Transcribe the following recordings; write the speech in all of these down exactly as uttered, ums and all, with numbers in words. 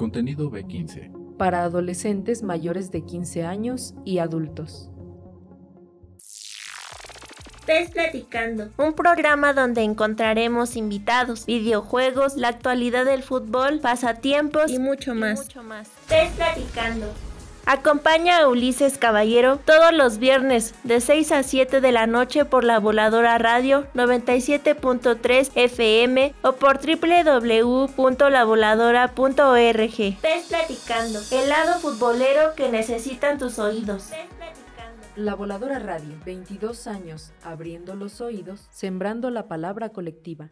Contenido B quince. Para adolescentes mayores de quince años y adultos. PES Platicando, un programa donde encontraremos invitados, videojuegos, la actualidad del fútbol, pasatiempos y mucho más. Y mucho más. PES Platicando. Acompaña a Ulises Caballero todos los viernes de seis a siete de la noche por La Voladora Radio noventa y siete punto tres F M o por doble u doble u doble u punto la voladora punto org. PES Platicando, el lado futbolero que necesitan tus oídos. La Voladora Radio, veintidós años, abriendo los oídos, sembrando la palabra colectiva.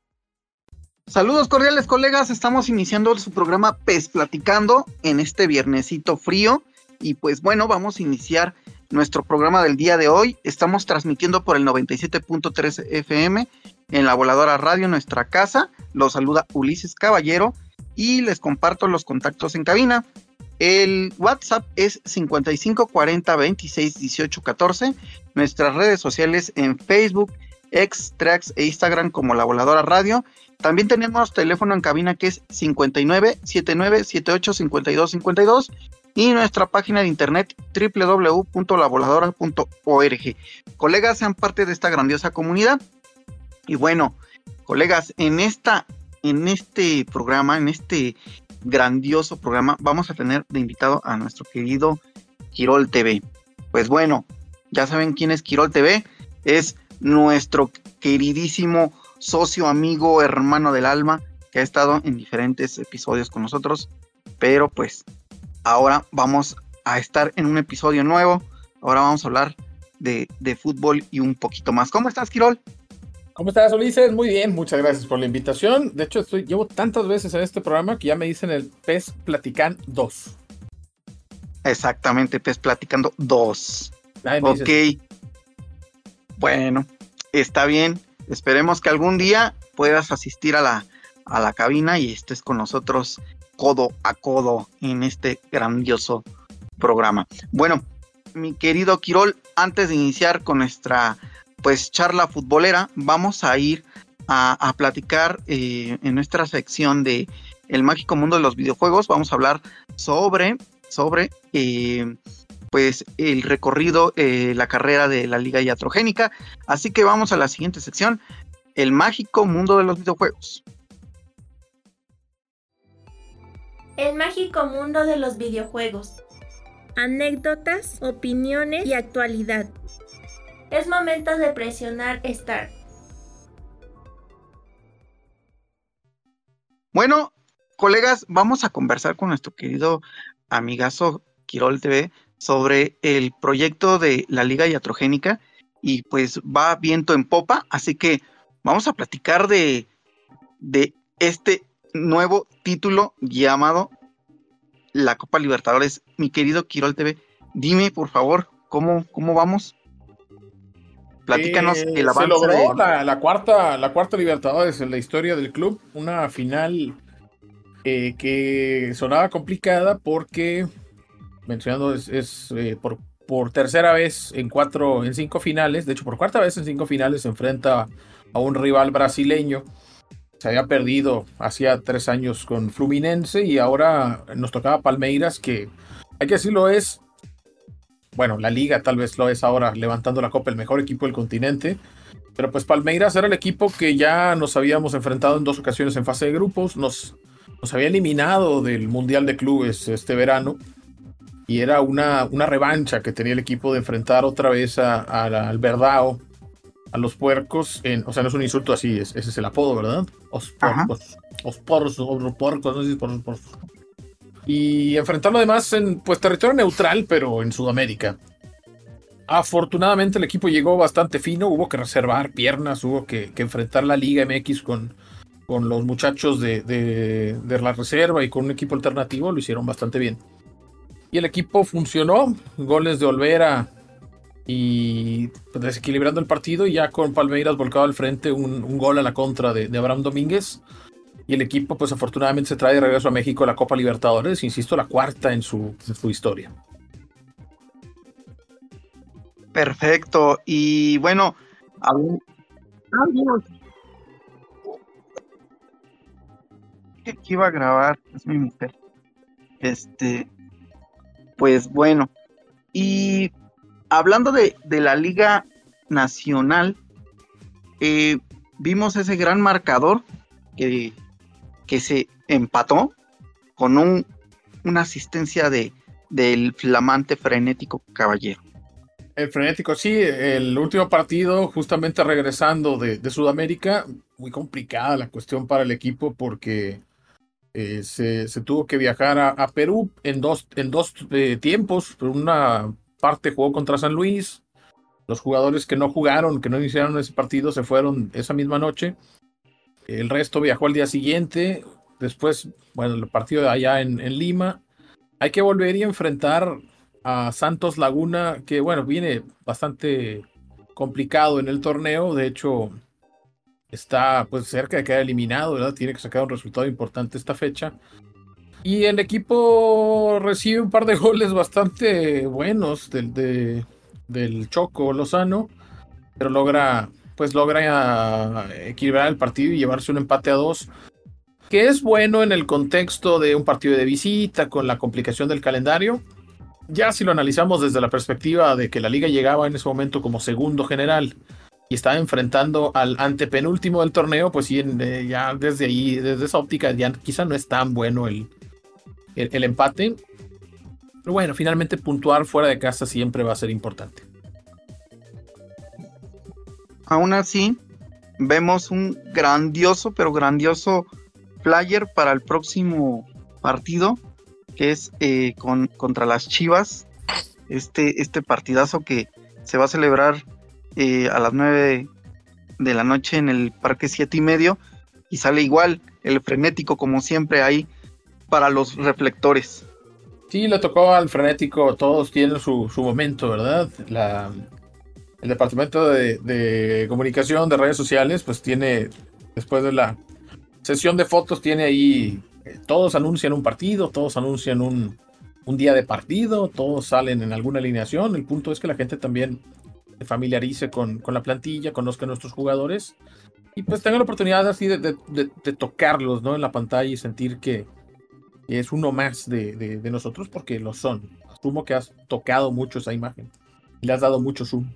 Saludos cordiales, colegas, estamos iniciando su programa PES Platicando en este viernesito frío y pues bueno, vamos a iniciar nuestro programa del día de hoy. Estamos transmitiendo por el noventa y siete punto tres F M en La Voladora Radio, nuestra casa. Los saluda Ulises Caballero y les comparto los contactos en cabina. El WhatsApp es cincuenta y cinco cuarenta veintiséis dieciocho catorce. Nuestras redes sociales en Facebook, X, Trax e Instagram como La Voladora Radio. También tenemos teléfono en cabina que es cincuenta y nueve setenta y nueve setenta y ocho cincuenta y dos cincuenta y dos y nuestra página de internet doble u doble u doble u punto la voladora punto org. Colegas, sean parte de esta grandiosa comunidad. Y bueno, colegas, en esta en este programa, en este grandioso programa, vamos a tener de invitado a nuestro querido Quirol T V. Pues bueno, ya saben quién es Quirol T V, es nuestro queridísimo socio, amigo, hermano del alma, que ha estado en diferentes episodios con nosotros, pero pues ahora vamos a estar en un episodio nuevo. Ahora vamos a hablar de, de fútbol y un poquito más. ¿Cómo estás, Quirol? ¿Cómo estás, Ulises? Muy bien, muchas gracias por la invitación. De hecho, estoy, llevo tantas veces en este programa que ya me dicen el PES Platican dos. Exactamente, PES Platicando dos. Ok. Dice... Bueno, está bien. Esperemos que algún día puedas asistir a la, a la cabina y estés con nosotros codo a codo en este grandioso programa. Bueno, mi querido Quirol, antes de iniciar con nuestra pues charla futbolera, vamos a ir a, a platicar eh, en nuestra sección de El Mágico Mundo de los Videojuegos. Vamos a hablar sobre, sobre eh, pues el recorrido, eh, la carrera de la Liga Iatrogénica. Así que vamos a la siguiente sección, El Mágico Mundo de los Videojuegos. El Mágico Mundo de los Videojuegos. Anécdotas, opiniones y actualidad. Es momento de presionar Start. Bueno, colegas, vamos a conversar con nuestro querido amigazo Quirol T V sobre el proyecto de la Liga Iatrogénica y pues va viento en popa, así que vamos a platicar de, de este nuevo título llamado la Copa Libertadores. Mi querido Quirol T V, dime por favor, ¿cómo, cómo vamos? Platícanos eh, el avance. Se logró de... la, la, cuarta, la cuarta Libertadores en la historia del club, una final eh, que sonaba complicada porque, mencionando, es, es eh, por, por tercera vez en cuatro, en cinco finales, de hecho por cuarta vez en cinco finales se enfrenta a un rival brasileño. Se había perdido hacía tres años con Fluminense y ahora nos tocaba Palmeiras, que hay que decirlo es, bueno, la liga tal vez lo es ahora, levantando la copa, el mejor equipo del continente. Pero pues Palmeiras era el equipo que ya nos habíamos enfrentado en dos ocasiones en fase de grupos. Nos, nos había eliminado del Mundial de Clubes este verano. Y era una, una revancha que tenía el equipo de enfrentar otra vez a, a, al Verdao, a los puercos. En, o sea, no es un insulto así, es, ese es el apodo, ¿verdad? Os puercos, os porcos, os puercos, no sé si por, por, y enfrentarlo además en pues territorio neutral, pero en Sudamérica. Afortunadamente el equipo llegó bastante fino, hubo que reservar piernas, hubo que, que enfrentar la Liga M X con, con los muchachos de, de, de la reserva y con un equipo alternativo, lo hicieron bastante bien. Y el equipo funcionó, goles de Olvera y pues, desequilibrando el partido, y ya con Palmeiras volcado al frente, un, un gol a la contra de, de Abraham Domínguez. Y el equipo, pues afortunadamente, se trae de regreso a México la Copa Libertadores, insisto, la cuarta en su, en su historia. Perfecto. Y bueno, que iba a grabar, es mi mujer. Este, pues bueno, y hablando de, de la Liga Nacional, eh, vimos ese gran marcador que, que se empató con un, una asistencia de, del flamante Frenético Caballero. El Frenético, sí, el último partido, justamente regresando de, de Sudamérica, muy complicada la cuestión para el equipo porque eh, se, se tuvo que viajar a, a Perú en dos, en dos eh, tiempos. Por una parte jugó contra San Luis, los jugadores que no jugaron, que no iniciaron ese partido, se fueron esa misma noche. El resto viajó al día siguiente. Después, bueno, el partido allá en, en Lima. Hay que volver y enfrentar a Santos Laguna, que bueno, viene bastante complicado en el torneo. De hecho, está pues cerca de quedar eliminado, ¿verdad? Tiene que sacar un resultado importante esta fecha. Y el equipo recibe un par de goles bastante buenos del, de, del Choco Lozano, pero logra, pues logra equilibrar el partido y llevarse un empate a dos, que es bueno en el contexto de un partido de visita, con la complicación del calendario. Ya si lo analizamos desde la perspectiva de que la liga llegaba en ese momento como segundo general y estaba enfrentando al antepenúltimo del torneo, pues sí, eh, ya desde ahí, desde esa óptica, ya quizá no es tan bueno el, el, el empate. Pero bueno, finalmente puntuar fuera de casa siempre va a ser importante. Aún así, vemos un grandioso, pero grandioso flyer para el próximo partido, que es eh, con, contra las Chivas, este, este partidazo que se va a celebrar eh, a las nueve de la noche en el Parque Siete y Medio, y sale igual el Frenético como siempre ahí para los reflectores. Sí, le tocó al Frenético, todos tienen su, su momento, ¿verdad? La, el departamento de, de comunicación de redes sociales, pues tiene, después de la sesión de fotos, tiene ahí... Todos anuncian un partido, todos anuncian un, un día de partido, todos salen en alguna alineación. El punto es que la gente también se familiarice con, con la plantilla, conozca a nuestros jugadores y pues tenga la oportunidad así de, de, de, de tocarlos, ¿no?, en la pantalla y sentir que es uno más de, de, de nosotros, porque lo son. Asumo que has tocado mucho esa imagen y le has dado mucho zoom.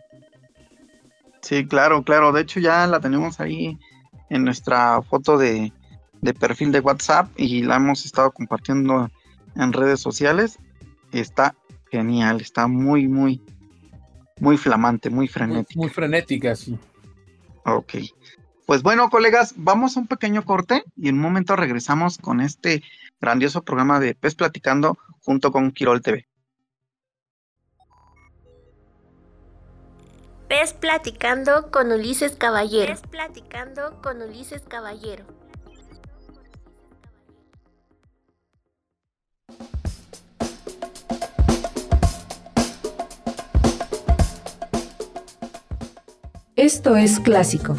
Sí, claro, claro. De hecho ya la tenemos ahí en nuestra foto de... de perfil de WhatsApp y la hemos estado compartiendo en redes sociales. Está genial, está muy, muy, muy flamante, muy frenética. Muy, muy frenética, sí. Ok. Pues bueno, colegas, vamos a un pequeño corte y en un momento regresamos con este grandioso programa de Pez Platicando junto con Quirol T V. Pez Platicando con Ulises Caballero. Pez Platicando con Ulises Caballero. Esto es clásico.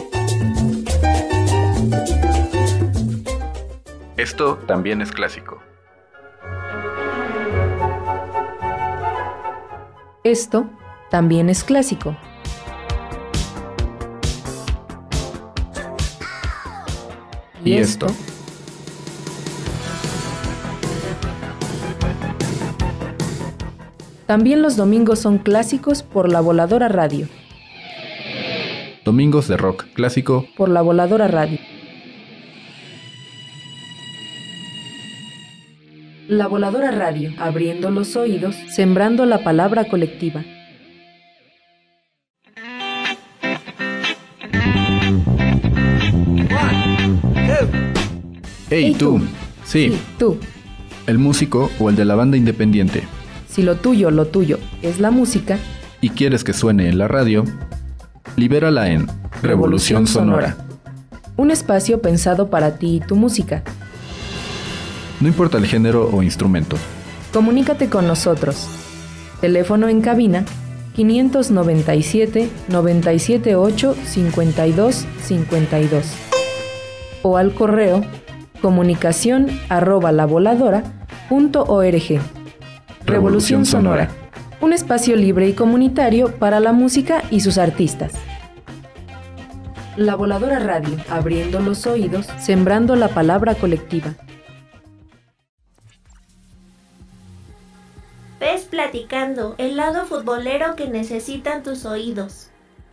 Esto también es clásico. Esto también es clásico. ¿Y esto? También los domingos son clásicos por La Voladora Radio. Domingos de rock clásico por La Voladora Radio. La Voladora Radio, abriendo los oídos, sembrando la palabra colectiva. Hey tú, sí, sí, tú, el músico o el de la banda independiente. Si lo tuyo, lo tuyo es la música y quieres que suene en la radio, libérala en Revolución Sonora. Un espacio pensado para ti y tu música. No importa el género o instrumento. Comunícate con nosotros. Teléfono en cabina quinientos noventa y siete, noventa y siete ocho, cincuenta y dos, cincuenta y dos. O al correo comunicación arroba lavoladora.org. Revolución Sonora. Un espacio libre y comunitario para la música y sus artistas. La Voladora Radio, abriendo los oídos, sembrando la palabra colectiva. Pez Platicando, el lado futbolero que necesitan tus oídos.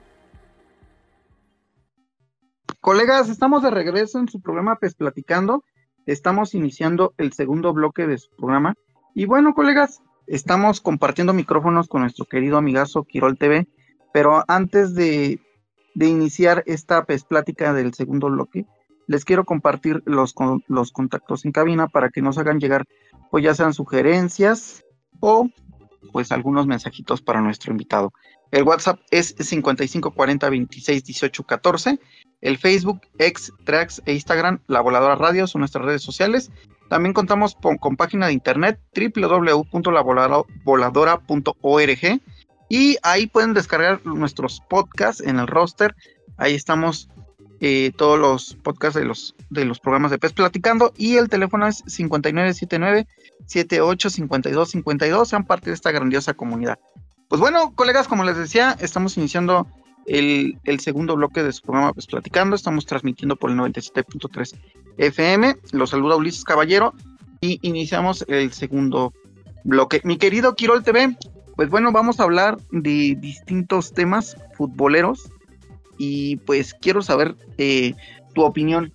Colegas, estamos de regreso en su programa Pez Platicando. Estamos iniciando el segundo bloque de su programa. Y bueno, colegas, estamos compartiendo micrófonos con nuestro querido amigazo Quirol T V. Pero antes de, de iniciar esta Pez Plática del segundo bloque, les quiero compartir los, los contactos en cabina para que nos hagan llegar, pues ya sean sugerencias o pues algunos mensajitos para nuestro invitado. El WhatsApp es cincuenta y cinco cuarenta veintiséis dieciocho catorce. El Facebook, X, Trax e Instagram, La Voladora Radio, son nuestras redes sociales. También contamos con, con página de internet doble u doble u doble u punto la voladora punto org, y ahí pueden descargar nuestros podcasts en el roster. Ahí estamos eh, todos los podcasts de los, de los programas de Pez Platicando, y el teléfono es cincuenta y nueve setenta y nueve setenta y ocho cincuenta y dos cincuenta y dos. Sean parte de esta grandiosa comunidad. Pues bueno, colegas, como les decía, estamos iniciando El, el segundo bloque de su programa Pues Platicando. Estamos transmitiendo por el noventa y siete punto tres F M. Los saluda Ulises Caballero y iniciamos el segundo bloque. Mi querido Quirol T V, pues bueno, vamos a hablar de distintos temas futboleros y pues quiero saber eh, tu opinión.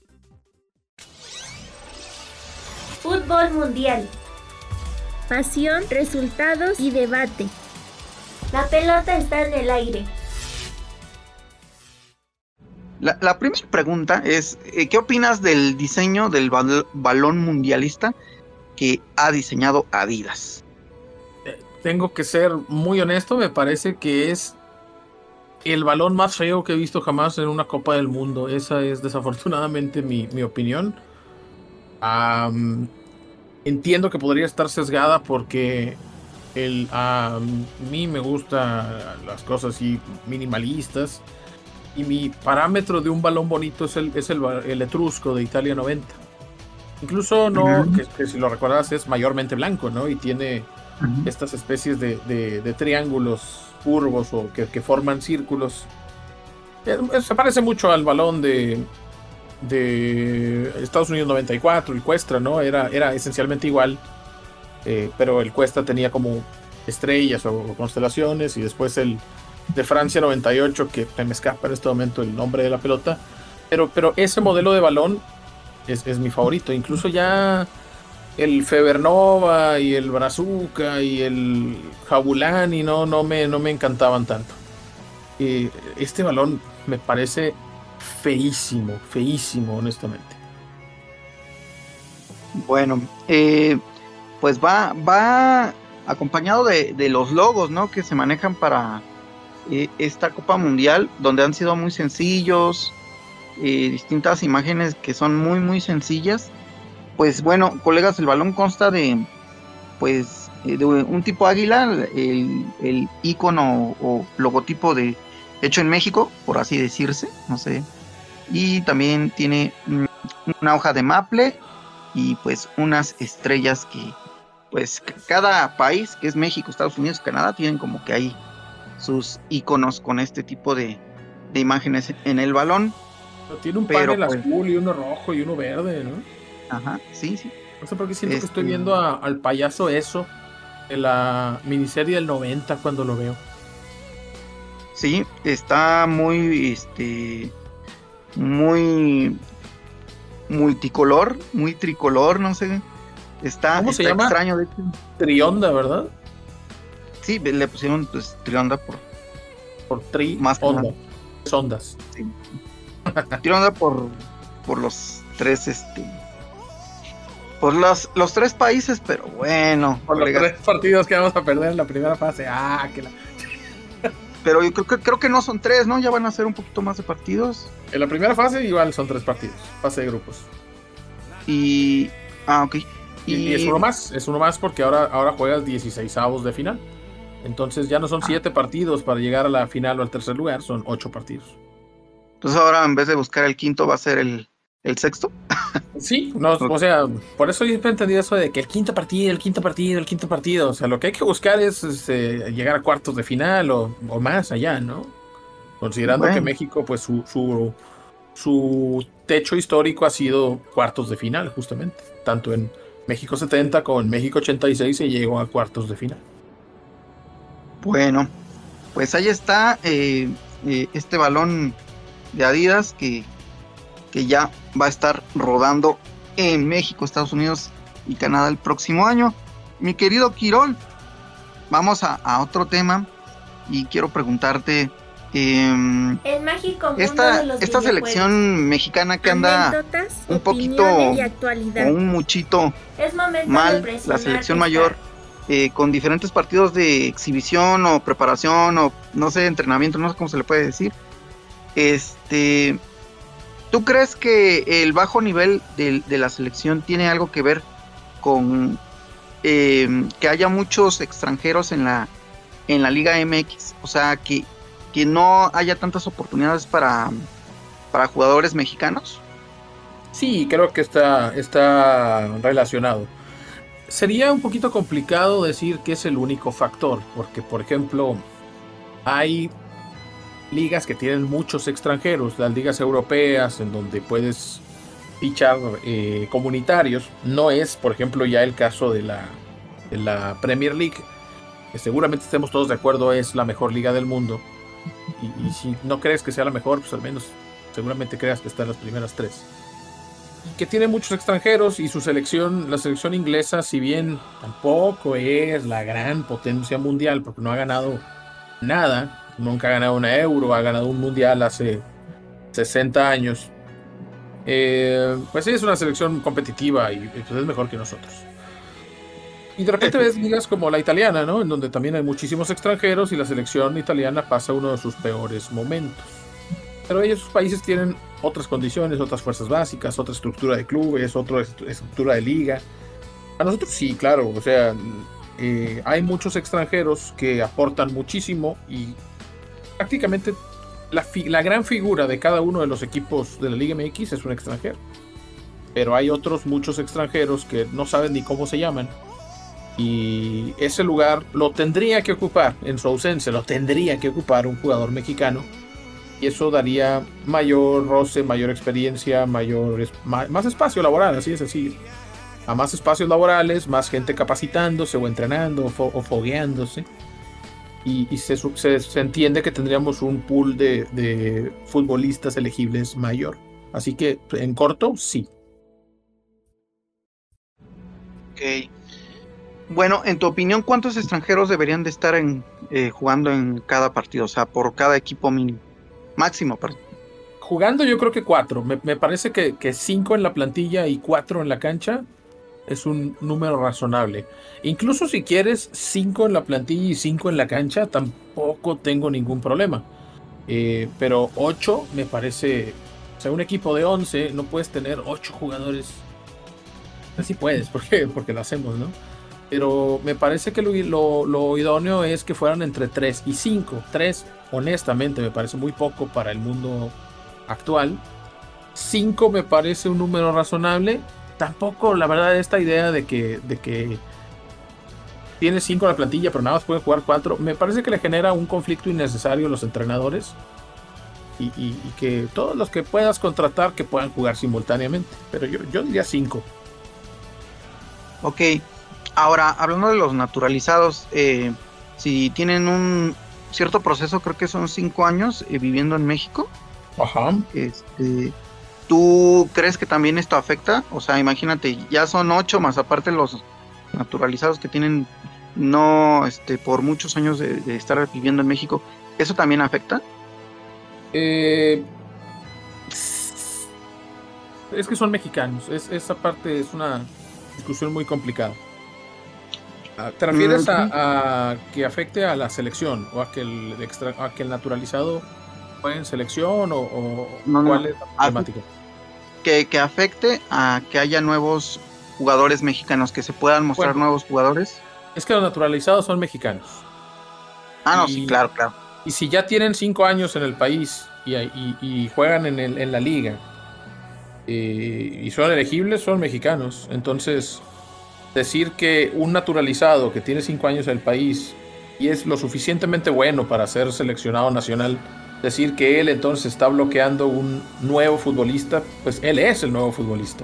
Fútbol mundial. Pasión, resultados y debate. La pelota está en el aire. La, la primera pregunta es, eh, ¿qué opinas del diseño del bal- balón mundialista que ha diseñado Adidas? Eh, tengo que ser muy honesto, me parece que es el balón más feo que he visto jamás en una Copa del Mundo. Esa es desafortunadamente mi, mi opinión. Um, entiendo que podría estar sesgada porque el, a mí me gustan las cosas así minimalistas. Y mi parámetro de un balón bonito es el, es el, el etrusco de Italia noventa. Incluso no, uh-huh. que, que si lo recuerdas es mayormente blanco, ¿no? Y tiene uh-huh. estas especies de, de, de triángulos curvos o que, que forman círculos. Se parece mucho al balón de, de Estados Unidos noventa y cuatro, el Cuestra, ¿no? Era, era esencialmente igual, eh, pero el Cuestra tenía como estrellas o, o constelaciones, y después el de Francia noventa y ocho, que me escapa en este momento el nombre de la pelota, pero, pero ese modelo de balón es, es mi favorito. Incluso ya el Febernova y el Brazuca y el Jabulani no, no, me, no me encantaban tanto. Eh, este balón me parece feísimo, feísimo, honestamente. Bueno, eh, pues va, va acompañado de, de los logos, ¿no? Que se manejan para esta Copa Mundial, donde han sido muy sencillos, eh, distintas imágenes que son muy muy sencillas. Pues bueno, colegas, el balón consta de pues de un tipo águila, el, el icono o logotipo de hecho en México, por así decirse, no sé, y también tiene una hoja de maple y pues unas estrellas que pues cada país, que es México, Estados Unidos, Canadá, tienen como que ahí sus iconos con este tipo de, de imágenes en el balón. Pero tiene un panel pues, azul y uno rojo y uno verde, ¿no? Ajá, sí, sí. No sé por qué siento este... que estoy viendo a, al payaso eso en la miniserie del noventa cuando lo veo. Sí, está muy, este, muy multicolor, muy tricolor, no sé. Está, ¿Cómo está se llama? Extraño, de hecho. Trionda, ¿verdad? Sí, le pusieron pues Trionda por por tri más onda. Ondas. Sí. Trionda por por los tres este por los los tres países, pero bueno, por colegas, los tres partidos que vamos a perder en la primera fase. Ah, que la... Pero yo creo que creo que no son tres, ¿no? Ya van a ser un poquito más de partidos. En la primera fase igual son tres partidos, fase de grupos. Y ah, ok. Y, y es uno más, es uno más porque ahora ahora juegas dieciseisavos de final. Entonces ya no son siete ah. partidos para llegar a la final o al tercer lugar, son ocho partidos. Entonces ahora en vez de buscar el quinto va a ser el, el sexto. Sí, no, o sea, por eso yo siempre entendí eso de que el quinto partido, el quinto partido, el quinto partido. O sea, lo que hay que buscar es, es eh, llegar a cuartos de final o, o más allá, ¿no? Considerando bueno. que México, pues su, su, su techo histórico ha sido cuartos de final, justamente. Tanto en México setenta como en México ochenta y seis se llegó a cuartos de final. Bueno, pues ahí está eh, eh, este balón de Adidas que, que ya va a estar rodando en México, Estados Unidos y Canadá el próximo año. Mi querido Quirol, vamos a, a otro tema y quiero preguntarte eh, el mágico mundo esta, de los esta selección mexicana que anda un poquito o un muchito mal, la selección mayor, eh, con diferentes partidos de exhibición o preparación o no sé, entrenamiento, no sé cómo se le puede decir. Este, ¿tú crees que el bajo nivel de, de la selección tiene algo que ver con eh, que haya muchos extranjeros en la en la Liga M X? O sea, que, que no haya tantas oportunidades para, para jugadores mexicanos. Sí, creo que está, está relacionado. Sería un poquito complicado decir que es el único factor, porque por ejemplo hay ligas que tienen muchos extranjeros, las ligas europeas en donde puedes fichar eh, comunitarios. No es, por ejemplo, ya el caso de la, de la Premier League, que seguramente estemos todos de acuerdo es la mejor liga del mundo, y, y si no crees que sea la mejor, pues al menos seguramente creas que está en las primeras tres, que tiene muchos extranjeros. Y su selección, la selección inglesa, si bien tampoco es la gran potencia mundial, porque no ha ganado nada, nunca ha ganado una Euro, ha ganado un mundial hace sesenta años, eh, pues sí es una selección competitiva y pues es mejor que nosotros. Y de repente ves ligas como la italiana, ¿no? En donde también hay muchísimos extranjeros y la selección italiana pasa uno de sus peores momentos. Pero ellos, sus países tienen otras condiciones, otras fuerzas básicas, otra estructura de clubes, otra estructura de liga. A nosotros sí, claro, o sea, eh, hay muchos extranjeros que aportan muchísimo y prácticamente la, fi- la gran figura de cada uno de los equipos de la Liga M X es un extranjero. Pero hay otros muchos extranjeros que no saben ni cómo se llaman. Y ese lugar lo tendría que ocupar, en su ausencia, lo tendría que ocupar un jugador mexicano. Y eso daría mayor roce, mayor experiencia, mayor más, más espacio laboral, así es así. A más espacios laborales, más gente capacitándose o entrenando o, fo- o fogueándose. Y, y se, se, se entiende que tendríamos un pool de, de futbolistas elegibles mayor. Así que, en corto, sí. Ok. Bueno, en tu opinión, ¿cuántos extranjeros deberían de estar en, eh, jugando en cada partido? O sea, por cada equipo mínimo. Máximo, perdón. Jugando yo creo que cuatro. Me, me parece que, que cinco en la plantilla y cuatro en la cancha es un número razonable. Incluso si quieres cinco en la plantilla y cinco en la cancha, tampoco tengo ningún problema. Eh, pero ocho me parece... O sea, un equipo de once no puedes tener ocho jugadores. Así puedes, porque, porque lo hacemos, ¿no? Pero me parece que lo, lo, lo idóneo es que fueran entre tres y cinco. tres, honestamente, me parece muy poco para el mundo actual. cinco me parece un número razonable. Tampoco, la verdad, esta idea de que, de que tienes cinco en la plantilla, pero nada más pueden jugar cuatro, me parece que le genera un conflicto innecesario a los entrenadores. Y, y, y que todos los que puedas contratar que puedan jugar simultáneamente. Pero yo, yo diría cinco. Ok. Ahora, hablando de los naturalizados, eh, si tienen un cierto proceso, creo que son cinco años eh, viviendo en México. Ajá. Este, ¿tú crees que también esto afecta? O sea, imagínate, ya son ocho más aparte los naturalizados que tienen no, este, por muchos años de, de estar viviendo en México. ¿Eso también afecta? Eh, es que son mexicanos. Es, esa parte es una discusión muy complicada. ¿Te refieres uh-huh. a, a que afecte a la selección o a que el, extra, a que el naturalizado juegue en selección o, o no, cuál no. es la temática? Que, que afecte a que haya nuevos jugadores mexicanos, que se puedan mostrar bueno, nuevos jugadores. Es que los naturalizados son mexicanos. Ah, no, y, sí, claro, claro. Y si ya tienen cinco años en el país y, y, y juegan en, el, en la liga eh, y son elegibles, son mexicanos. Entonces, decir que un naturalizado que tiene cinco años en el país y es lo suficientemente bueno para ser seleccionado nacional, decir que él entonces está bloqueando un nuevo futbolista, pues él es el nuevo futbolista.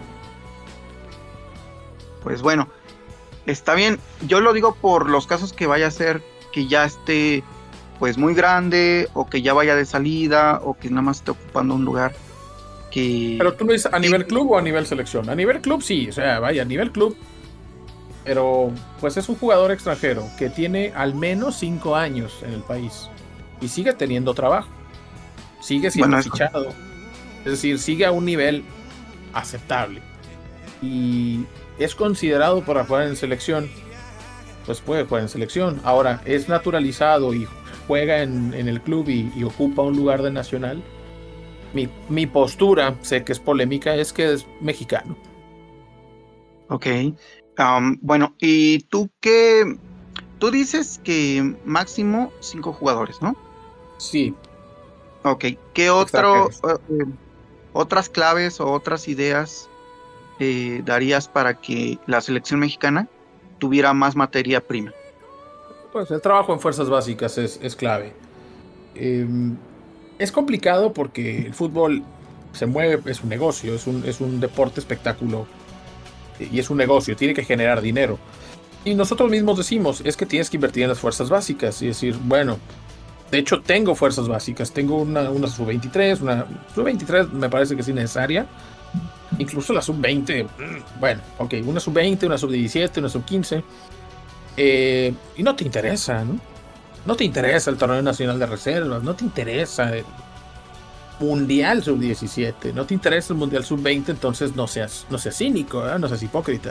Pues bueno, está bien. Yo lo digo por los casos que vaya a ser que ya esté pues muy grande, o que ya vaya de salida, o que nada más esté ocupando un lugar que... Pero tú lo dices a nivel club o a nivel selección. A nivel club sí, o sea, vaya, a nivel club. Pero pues es un jugador extranjero que tiene al menos cinco años en el país y sigue teniendo trabajo, sigue siendo bueno, fichado, es decir, sigue a un nivel aceptable y es considerado para jugar en selección, pues puede jugar en selección. Ahora es naturalizado y juega en, en el club y, y ocupa un lugar de nacional. Mi, mi postura, sé que es polémica, es que es mexicano. Ok. Um, bueno, y tú qué, tú dices que máximo cinco jugadores, ¿no? Sí. Ok, ¿qué otro, uh, otras claves o otras ideas eh, darías para que la selección mexicana tuviera más materia prima? Pues el trabajo en fuerzas básicas es, es clave. Eh, es complicado porque el fútbol se mueve, es un negocio, es un, es un deporte espectáculo. Y es un negocio, tiene que generar dinero. Y nosotros mismos decimos, es que tienes que invertir en las fuerzas básicas. Y decir, bueno, de hecho tengo fuerzas básicas. Tengo una, una sub veintitrés, una sub veintitrés me parece que es innecesaria. Incluso la sub veinte, bueno, ok, una sub veinte, una sub diecisiete, una sub quince. Eh, y no te interesa, ¿no? No te interesa el torneo nacional de reservas, no te interesa el Mundial sub diecisiete, no te interesa el Mundial sub veinte, entonces no seas, no seas cínico, ¿eh? No seas hipócrita.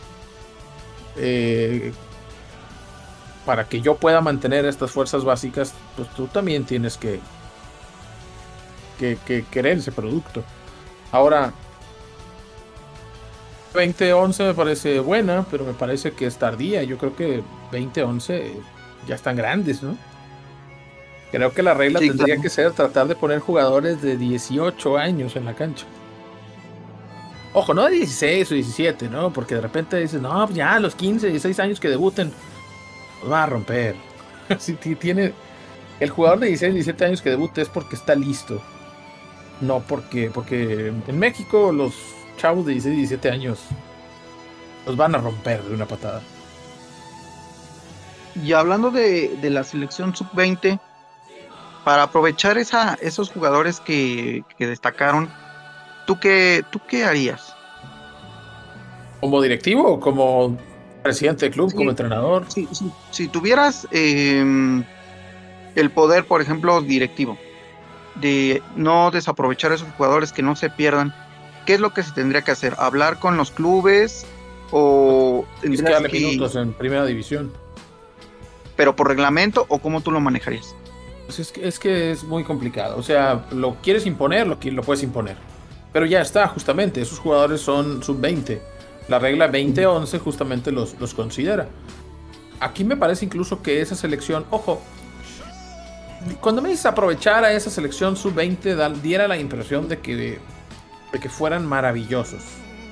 Eh, para que yo pueda mantener estas fuerzas básicas, pues tú también tienes que, que, que querer ese producto. Ahora, veinte once me parece buena, pero me parece que es tardía. Yo creo que veinte once ya están grandes, ¿no? Creo que la regla sí, tendría claro. que ser tratar de poner jugadores de dieciocho años en la cancha. Ojo, no de dieciséis o diecisiete, ¿no? Porque de repente dices, no, ya a los quince, dieciséis años que debuten, los va a romper. Si tiene el jugador de dieciséis, diecisiete años que debute es porque está listo. No porque, porque en México los chavos de dieciséis, diecisiete años los van a romper de una patada. Y hablando de, de la selección sub veinte, para aprovechar esa, esos jugadores que, que destacaron, ¿tú qué, ¿tú qué harías? ¿Como directivo o como presidente del club, sí, como entrenador? Sí, sí. Si tuvieras eh, el poder, por ejemplo, directivo, de no desaprovechar a esos jugadores, que no se pierdan, ¿qué es lo que se tendría que hacer? ¿Hablar con los clubes o tendrías que darle que... minutos en primera división? ¿Pero por reglamento o cómo tú lo manejarías? Pues es que, es que es muy complicado. O sea, lo quieres imponer, lo, lo puedes imponer. Pero ya está, justamente, esos jugadores son sub veinte. La regla veinte once justamente los, los considera. Aquí me parece incluso que esa selección, ojo, cuando me dices aprovechar a esa selección sub veinte, diera la impresión de que, de que fueran maravillosos.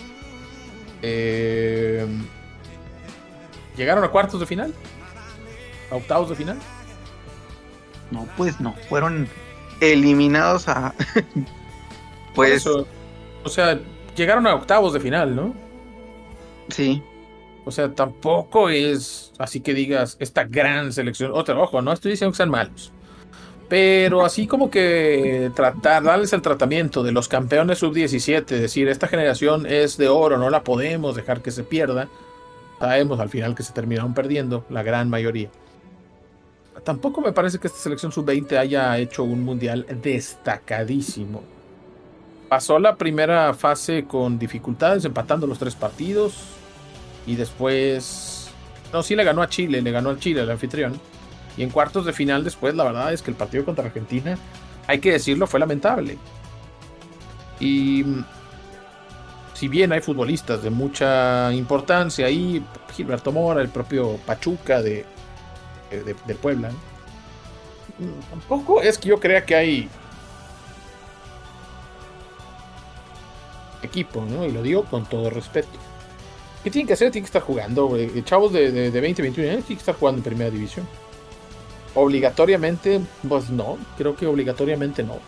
Eh, ¿Llegaron a cuartos de final? ¿A octavos de final? No, pues no, fueron eliminados a... pues... Eso, o sea, llegaron a octavos de final, ¿no? Sí. O sea, tampoco es así que digas esta gran selección. Otra, ojo, no estoy diciendo que sean malos. Pero así como que tratar, darles el tratamiento de los campeones sub diecisiete, decir, esta generación es de oro, no la podemos dejar que se pierda. Sabemos al final que se terminaron perdiendo, la gran mayoría. Tampoco me parece que esta selección sub veinte haya hecho un mundial destacadísimo. Pasó la primera fase con dificultades, empatando los tres partidos. Y después... No, sí le ganó a Chile, le ganó al Chile, el anfitrión. Y en cuartos de final después, la verdad es que el partido contra Argentina, hay que decirlo, fue lamentable. Y... si bien hay futbolistas de mucha importancia ahí, Gilberto Mora, el propio Pachuca de... De, de, del Puebla, ¿no? Tampoco es que yo crea que hay equipo, ¿no? Y lo digo con todo respeto. ¿Qué tienen que hacer? Tienen que estar jugando. Eh, chavos de, de, de veinte, veintiún años tienen que estar jugando en primera división. Obligatoriamente, pues no. Creo que obligatoriamente no.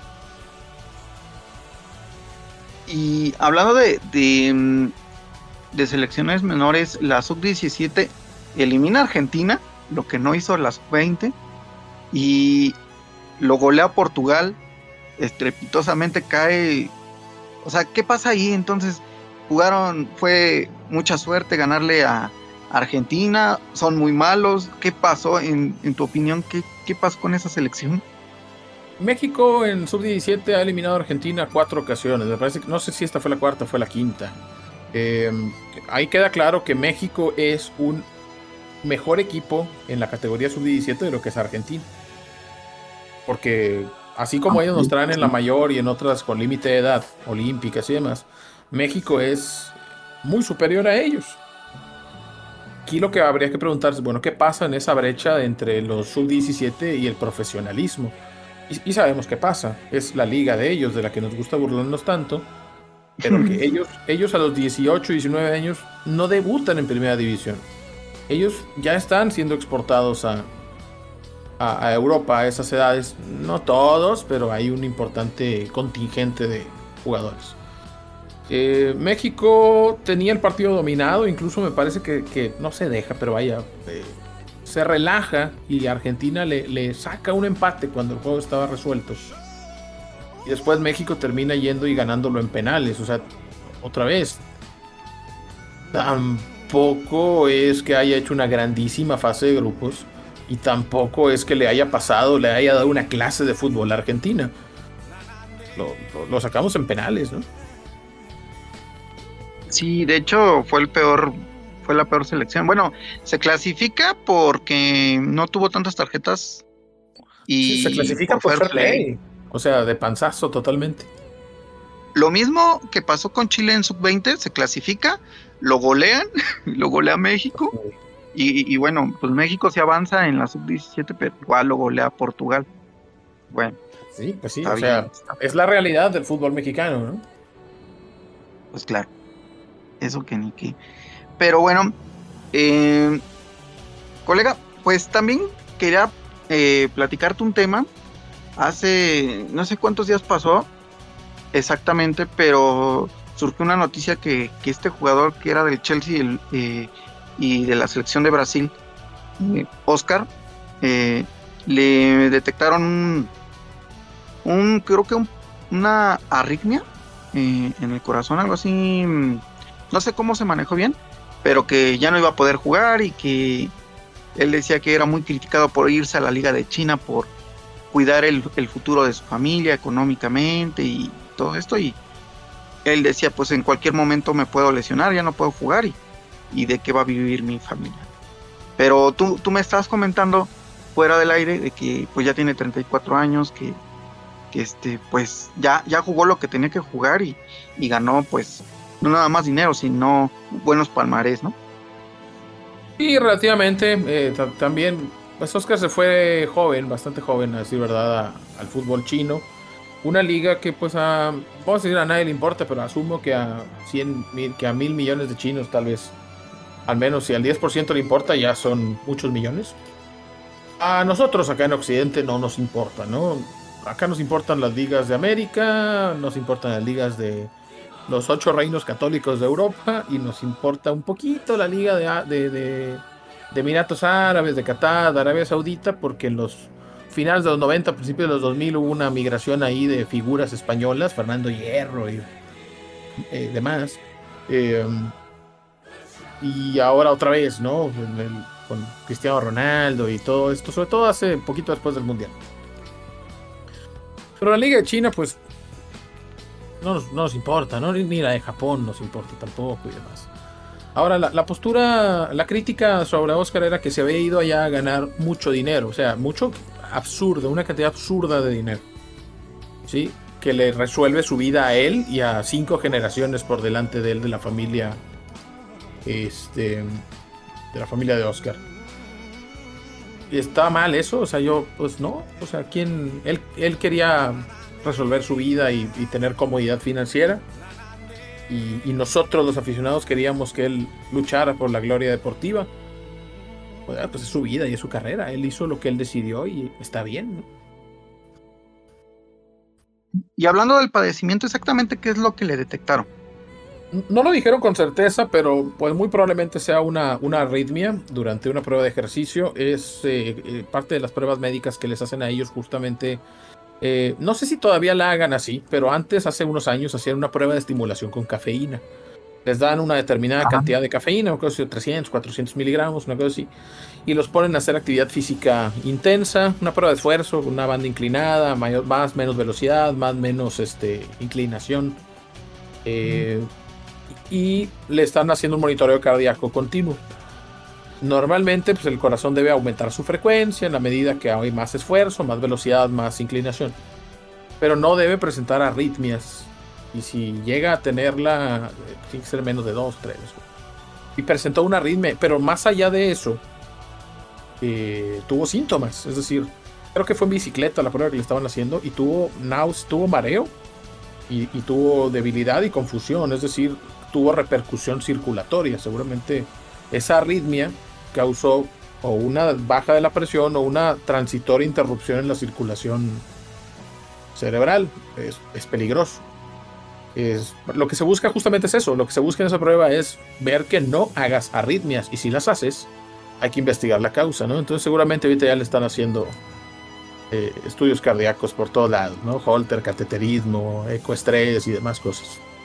Y hablando de, de, de selecciones menores, la sub diecisiete elimina a Argentina lo que no hizo la sub veinte, y lo golea a Portugal, estrepitosamente cae. O sea, ¿qué pasa ahí? Entonces, jugaron, fue mucha suerte ganarle a Argentina, son muy malos. ¿Qué pasó en, en tu opinión? ¿Qué, qué pasó con esa selección? México en sub diecisiete ha eliminado a Argentina cuatro ocasiones. Me parece que no sé si esta fue la cuarta o fue la quinta. Eh, ahí queda claro que México es un mejor equipo en la categoría sub diecisiete de lo que es Argentina. Porque así como ellos nos traen en la mayor y en otras con límite de edad, olímpicas y demás, México es muy superior a ellos. Aquí lo que habría que preguntarse, bueno, ¿qué pasa en esa brecha entre los sub diecisiete y el profesionalismo? Y, y sabemos qué pasa, es la liga de ellos, de la que nos gusta burlarnos tanto, pero que ellos, ellos a los dieciocho, diecinueve años no debutan en primera división. Ellos ya están siendo exportados a, a, a Europa a esas edades, no todos, pero hay un importante contingente de jugadores. Eh, México tenía el partido dominado, incluso me parece que, que no se deja, pero vaya, eh, se relaja y Argentina le, le saca un empate cuando el juego estaba resuelto. Y después México termina yendo y ganándolo en penales. O sea, otra vez, tampoco es que haya hecho una grandísima fase de grupos y tampoco es que le haya pasado, le haya dado una clase de fútbol a Argentina. Lo, lo, lo sacamos en penales, ¿no? Sí, de hecho fue el peor, fue la peor selección. Bueno, se clasifica porque no tuvo tantas tarjetas y sí, se clasifica por, por fair play. play. O sea, de panzazo totalmente. Lo mismo que pasó con Chile en sub veinte, se clasifica, lo golean, lo golea México, okay. y, y bueno, pues México se avanza en la sub diecisiete, pero igual lo golea Portugal. Bueno. Sí, pues sí, o bien, sea, es la realidad del fútbol mexicano, ¿no? Pues claro. Eso que ni qué. Pero bueno, eh, colega, pues también quería eh, platicarte un tema. Hace no sé cuántos días pasó exactamente, pero surgió una noticia que, que este jugador que era del Chelsea el, eh, y de la selección de Brasil, eh, Oscar, eh, le detectaron un, un creo que un, una arritmia eh, en el corazón, algo así. No sé cómo se manejó bien, pero que ya no iba a poder jugar y que él decía que era muy criticado por irse a la Liga de China por cuidar el, el futuro de su familia económicamente y todo esto. Y él decía, pues en cualquier momento me puedo lesionar, ya no puedo jugar y, y de qué va a vivir mi familia. Pero tú, tú me estás comentando fuera del aire de que pues ya tiene treinta y cuatro años, que, que este, pues ya, ya jugó lo que tenía que jugar y, y ganó pues no nada más dinero, sino buenos palmarés, ¿no? Y relativamente, eh, t- también, pues Oscar se fue joven, bastante joven, a decir verdad, a, al fútbol chino. Una liga que pues a, vamos a decir, a nadie le importa, pero asumo que a cien mil, que a mil millones de chinos tal vez, al menos si al diez por ciento le importa, ya son muchos millones. A nosotros acá en Occidente no nos importa, ¿no? Acá nos importan las ligas de América, nos importan las ligas de los ocho reinos católicos de Europa y nos importa un poquito la liga de, de, de, de Emiratos Árabes, de Qatar, de Arabia Saudita, porque en los finales de los noventa, principios de los dos mil hubo una migración ahí de figuras españolas, Fernando Hierro y eh, demás. Eh, y ahora otra vez, ¿no? El, con Cristiano Ronaldo y todo esto, sobre todo hace poquito después del Mundial. Pero la Liga de China, pues, no nos, no nos importa, ¿no? Ni la de Japón nos importa tampoco y demás. Ahora, la, la postura, la crítica sobre Oscar era que se había ido allá a ganar mucho dinero, o sea, mucho absurdo, una cantidad absurda de dinero, ¿sí? Que le resuelve su vida a él y a cinco generaciones por delante de él, de la familia, este, de la familia de Oscar. ¿Y está mal eso? O sea, yo, pues no, o sea, ¿quién? Él, él quería resolver su vida y, y tener comodidad financiera y, y nosotros los aficionados queríamos que él luchara por la gloria deportiva. Pues, pues es su vida y es su carrera, él hizo lo que él decidió y está bien, ¿no? Y hablando del padecimiento, exactamente qué es lo que le detectaron. No lo dijeron con certeza, pero pues muy probablemente sea una, una arritmia durante una prueba de ejercicio. Es eh, eh, parte de las pruebas médicas que les hacen a ellos justamente. Eh, no sé si todavía la hagan así, pero antes, hace unos años, hacían una prueba de estimulación con cafeína. Les dan una determinada Ajá. cantidad de cafeína, una cosa así, trescientos, cuatrocientos miligramos, una cosa así, y los ponen a hacer actividad física intensa, una prueba de esfuerzo, una banda inclinada, mayor, más, menos velocidad, más, menos este, inclinación. Eh, mm. Y le están haciendo un monitoreo cardíaco continuo. Normalmente pues el corazón debe aumentar su frecuencia en la medida que hay más esfuerzo, más velocidad, más inclinación, pero no debe presentar arritmias, y si llega a tenerla tiene que ser menos de dos, tres, y presentó una arritmia, pero más allá de eso eh, tuvo síntomas, es decir, creo que fue en bicicleta la prueba que le estaban haciendo y tuvo náuseas, tuvo mareo y, y tuvo debilidad y confusión, es decir, tuvo repercusión circulatoria. Seguramente esa arritmia causó o una baja de la presión o una transitoria interrupción en la circulación cerebral. Es, es peligroso. Es, lo que se busca justamente es eso. Lo que se busca en esa prueba es ver que no hagas arritmias, y si las haces hay que investigar la causa, ¿no? Entonces seguramente ahorita ya le están haciendo eh, estudios cardíacos por todos lados, ¿no? Holter, cateterismo, ecoestrés y demás cosas.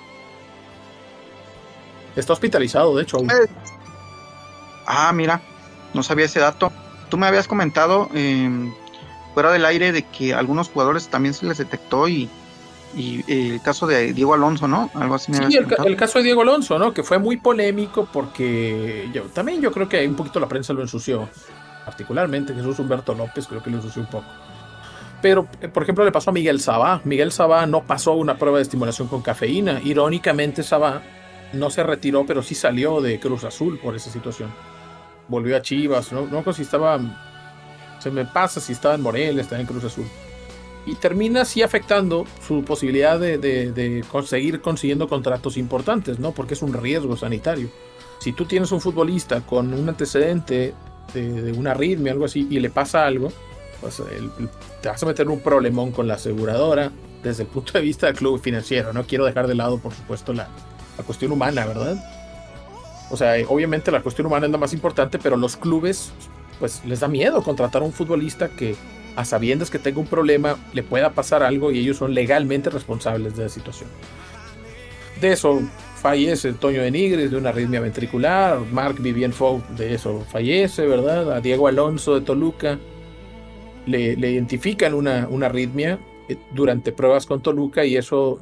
Está hospitalizado, de hecho. Aún. Eh, ah, mira, no sabía ese dato. Tú me habías comentado eh, fuera del aire de que a algunos jugadores también se les detectó y, y eh, el caso de Diego Alonso, ¿no? Algo así. Me sí, el, el caso de Diego Alonso, ¿no? Que fue muy polémico porque yo, también yo creo que un poquito la prensa lo ensució. Particularmente Jesús Humberto López creo que lo ensució un poco. Pero, por ejemplo, le pasó a Miguel Sabá. Miguel Sabá no pasó una prueba de estimulación con cafeína. Irónicamente, Sabá no se retiró, pero sí salió de Cruz Azul por esa situación. Volvió a Chivas, no, no si estaba, se me pasa si estaba en Morelia, estaba en Cruz Azul. Y termina así afectando su posibilidad de, de, de conseguir consiguiendo contratos importantes, ¿no? Porque es un riesgo sanitario. Si tú tienes un futbolista con un antecedente de, de una arritmia, algo así, y le pasa algo, pues el, el, te vas a meter en un problemón con la aseguradora desde el punto de vista del club financiero. No quiero dejar de lado, por supuesto, la la cuestión humana, ¿verdad? O sea, obviamente la cuestión humana es la más importante, pero los clubes, pues les da miedo contratar a un futbolista que, a sabiendas que tenga un problema, le pueda pasar algo y ellos son legalmente responsables de la situación. De eso fallece Toño de Nigris de una arritmia ventricular, Marc Vivien Fogt de eso fallece, ¿verdad? A Diego Alonso de Toluca le, le identifican una, una arritmia durante pruebas con Toluca y eso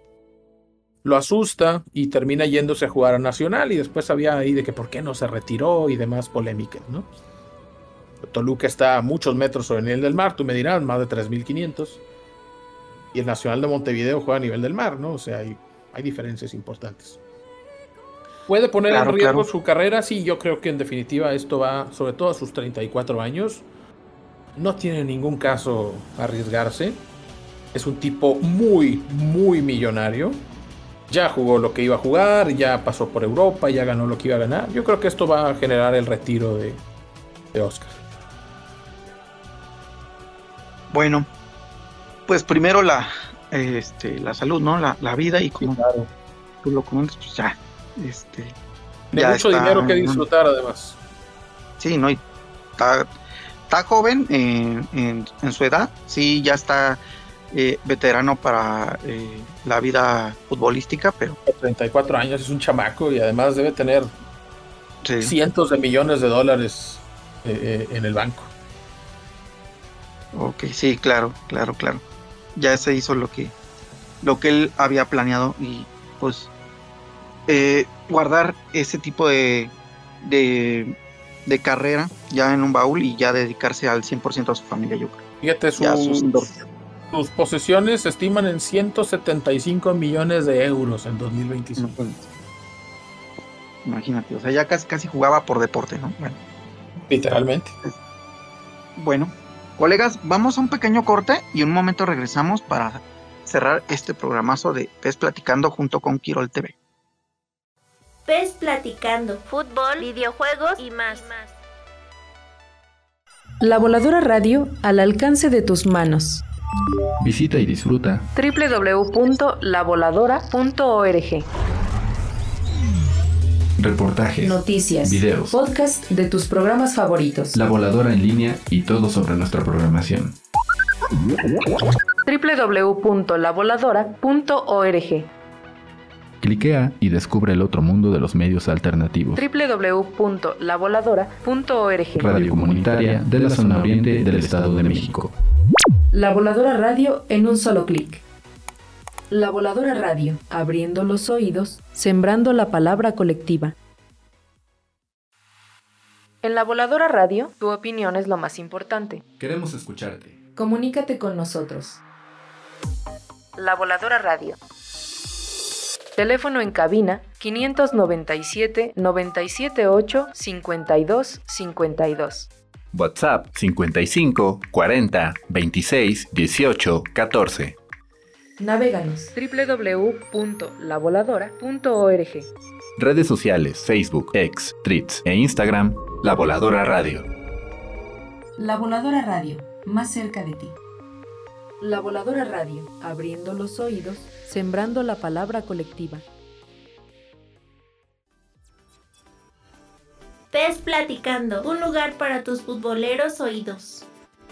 lo asusta y termina yéndose a jugar a Nacional, y después había ahí de que por qué no se retiró y demás polémicas, ¿no? Toluca está a muchos metros sobre el nivel del mar, tú me dirás, más de tres mil quinientos, y el Nacional de Montevideo juega a nivel del mar, ¿no? O sea, hay, hay diferencias importantes. ¿Puede poner claro, en riesgo claro. su carrera? Sí, yo creo que en definitiva esto va, sobre todo a sus treinta y cuatro años, no tiene ningún caso arriesgarse. Es un tipo muy, muy millonario. Ya jugó lo que iba a jugar, ya pasó por Europa, ya ganó lo que iba a ganar. Yo creo que esto va a generar el retiro de, de Oscar. Bueno, pues primero la, este, la salud, ¿no? La, la vida, y como sí, claro. tú lo comentas, pues ya. Este, de ya mucho está, dinero que disfrutar, además. Sí, ¿no? Y está, está joven en, en, en su edad, sí, ya está eh, veterano para eh, la vida futbolística, pero treinta y cuatro años, es un chamaco y además debe tener sí. cientos de millones de dólares eh, en el banco. Ok, sí, claro, claro, claro. Ya se hizo lo que lo que él había planeado, y pues eh, guardar ese tipo de, de de carrera ya en un baúl y ya dedicarse al cien por ciento a su familia, yo creo. Fíjate, su, sus, sus posesiones se estiman en ciento setenta y cinco millones de euros en dos mil veinticinco. No, pues, imagínate, o sea, ya casi, casi jugaba por deporte, ¿no? Bueno, literalmente. Bueno, colegas, vamos a un pequeño corte y en un momento regresamos para cerrar este programazo de P E S Platicando junto con Quirol T V. P E S Platicando, fútbol, videojuegos y más. La Voladora Radio al alcance de tus manos. Visita y disfruta doble u doble u doble u punto la voladora punto org. reportajes, noticias, videos, podcast de tus programas favoritos, La Voladora en línea y todo sobre nuestra programación. doble u doble u doble u punto la voladora punto org. Cliquea y descubre el otro mundo de los medios alternativos. doble u doble u doble u punto la voladora punto org. Radio comunitaria de la zona oriente del Estado de México. La Voladora Radio en un solo clic. La Voladora Radio, abriendo los oídos, sembrando la palabra colectiva. En La Voladora Radio, tu opinión es lo más importante. Queremos escucharte. Comunícate con nosotros. La Voladora Radio. Teléfono en cabina quinientos noventa y siete, noventa y siete ocho, cincuenta y dos, cincuenta y dos. WhatsApp cincuenta y cinco, cuarenta, veintiséis, dieciocho, catorce. Navéganos doble u doble u doble u punto la voladora punto org. Redes sociales, Facebook, X, Threads e Instagram, La Voladora Radio. La Voladora Radio, más cerca de ti. La Voladora Radio, abriendo los oídos, sembrando la palabra colectiva. Pes Platicando, un lugar para tus futboleros oídos.